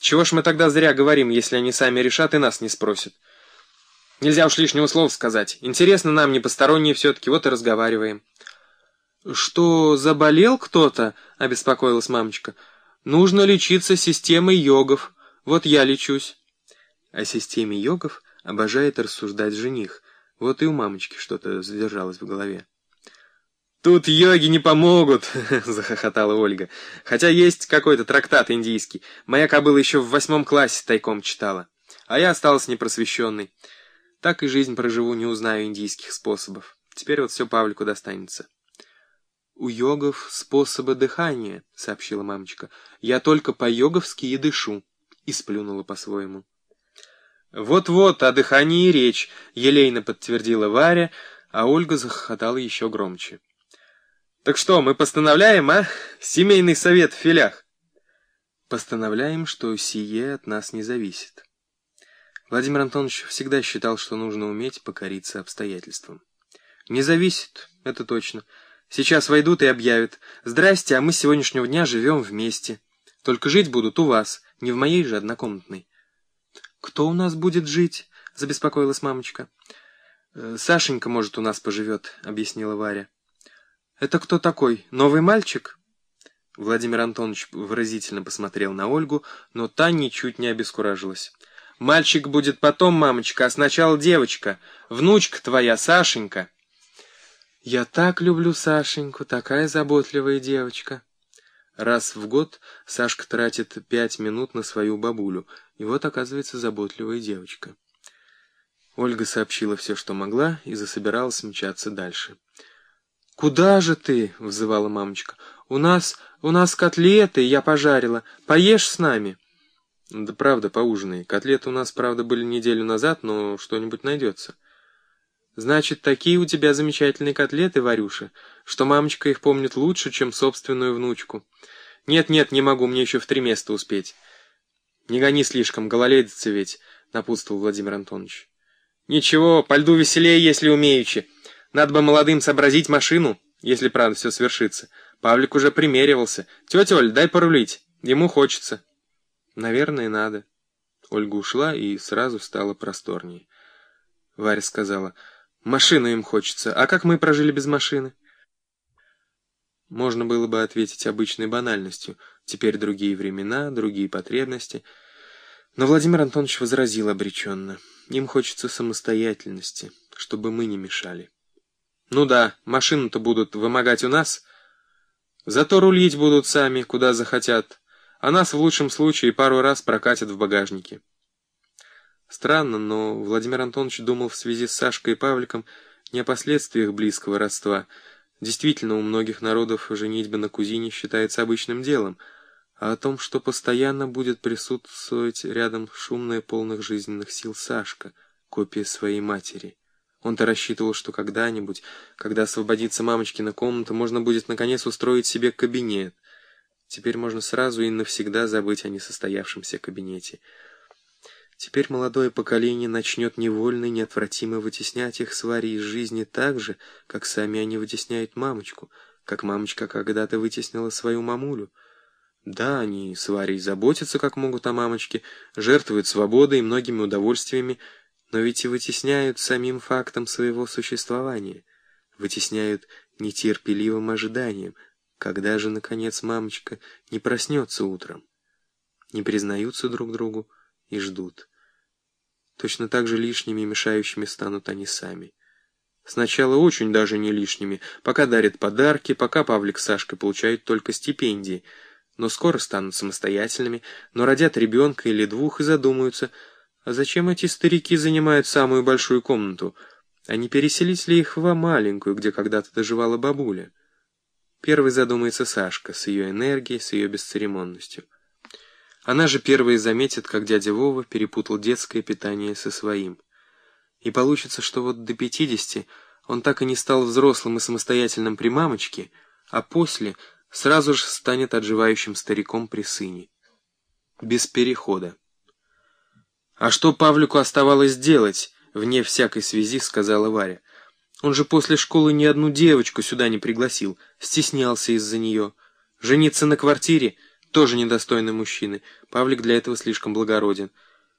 Чего ж мы тогда зря говорим, если они сами решат и нас не спросят? Нельзя уж лишнего слова сказать. Интересно нам, не посторонние все-таки, вот и разговариваем. «Что, заболел кто-то?» — обеспокоилась мамочка. «Нужно лечиться системой йогов. Вот я лечусь». О системе йогов обожает рассуждать жених. Вот и у мамочки что-то задержалось в голове. «Тут йоги не помогут!» — захохотала Ольга. «Хотя есть какой-то трактат индийский. Моя кобыла еще в 8 классе тайком читала. А я осталась непросвещенной. Так и жизнь проживу, не узнаю индийских способов. Теперь вот все Павлику достанется». «У йогов способы дыхания», — сообщила мамочка. «Я только по-йоговски и дышу». И сплюнула по-своему. «Вот-вот, о дыхании и речь», — елейно подтвердила Варя, а Ольга захохотала еще громче. «Так что, мы постановляем, а? Семейный совет в филях?» «Постановляем, что сие от нас не зависит». Владимир Антонович всегда считал, что нужно уметь покориться обстоятельствам. «Не зависит, это точно. Сейчас войдут и объявят: «Здрасте, а мы с сегодняшнего дня живем вместе. Только жить будут у вас, не в моей же однокомнатной». «Кто у нас будет жить?» — забеспокоилась мамочка. «Сашенька, может, у нас поживет», — объяснила Варя. «Это кто такой? Новый мальчик?» Владимир Антонович выразительно посмотрел на Ольгу, но та ничуть не обескуражилась. «Мальчик будет потом, мамочка, а сначала девочка. Внучка твоя, Сашенька». «Я так люблю Сашеньку, такая заботливая девочка». Раз в год Сашка тратит 5 минут на свою бабулю, и вот, оказывается, заботливая девочка. Ольга сообщила все, что могла, и засобиралась мчаться дальше. «Куда же ты?» — взывала мамочка. У нас котлеты, я пожарила. Поешь с нами?» «Да правда, поужинай. Котлеты у нас, правда, были неделю назад, но что-нибудь найдется». «Значит, такие у тебя замечательные котлеты, Варюша, что мамочка их помнит лучше, чем собственную внучку. Нет, не могу, мне еще в 3 места успеть». «Не гони слишком, гололедица ведь», — напутствовал Владимир Антонович. «Ничего, по льду веселее, если умеючи. Надо бы молодым сообразить машину, если правда все свершится. Павлик уже примеривался. Тетя Оль, дай порулить, ему хочется». «Наверное, надо». Ольга ушла и сразу стало просторнее. Варя сказала: «Машину им хочется. А как мы прожили без машины?» Можно было бы ответить обычной банальностью. Теперь другие времена, другие потребности. Но Владимир Антонович возразил обреченно: им хочется самостоятельности, чтобы мы не мешали. «Ну да, машину-то будут вымогать у нас. Зато рулить будут сами, куда захотят. А нас в лучшем случае пару раз прокатят в багажнике». Странно, но Владимир Антонович думал в связи с Сашкой и Павликом не о последствиях близкого родства. Действительно, у многих народов женитьба на кузине считается обычным делом, а о том, что постоянно будет присутствовать рядом шумная, полных жизненных сил Сашка, копия своей матери. Он-то рассчитывал, что когда-нибудь, когда освободится мамочкина комната, можно будет наконец устроить себе кабинет. Теперь можно сразу и навсегда забыть о несостоявшемся кабинете. Теперь молодое поколение начнет невольно и неотвратимо вытеснять их с Варей из жизни так же, как сами они вытесняют мамочку, как мамочка когда-то вытеснила свою мамулю. Да, они с Варей заботятся как могут о мамочке, жертвуют свободой и многими удовольствиями, но ведь и вытесняют самим фактом своего существования, вытесняют нетерпеливым ожиданием, когда же, наконец, мамочка не проснется утром. Не признаются друг другу и ждут. Точно так же лишними и мешающими станут они сами. Сначала очень даже не лишними, пока дарят подарки, пока Павлик с Сашкой получают только стипендии, но скоро станут самостоятельными, но родят ребенка или 2 и задумаются: а зачем эти старики занимают самую большую комнату? А не переселить ли их в маленькую, где когда-то доживала бабуля? Первой задумается Сашка с ее энергией, с ее бесцеремонностью. Она же первая заметит, как дядя Вова перепутал детское питание со своим. И получится, что вот до 50 он так и не стал взрослым и самостоятельным при мамочке, а после сразу же станет отживающим стариком при сыне. Без перехода. «А что Павлику оставалось делать?» — вне всякой связи сказала Варя. «Он же после школы ни одну девочку сюда не пригласил, стеснялся из-за нее. Жениться на квартире — тоже недостойный мужчины. Павлик для этого слишком благороден.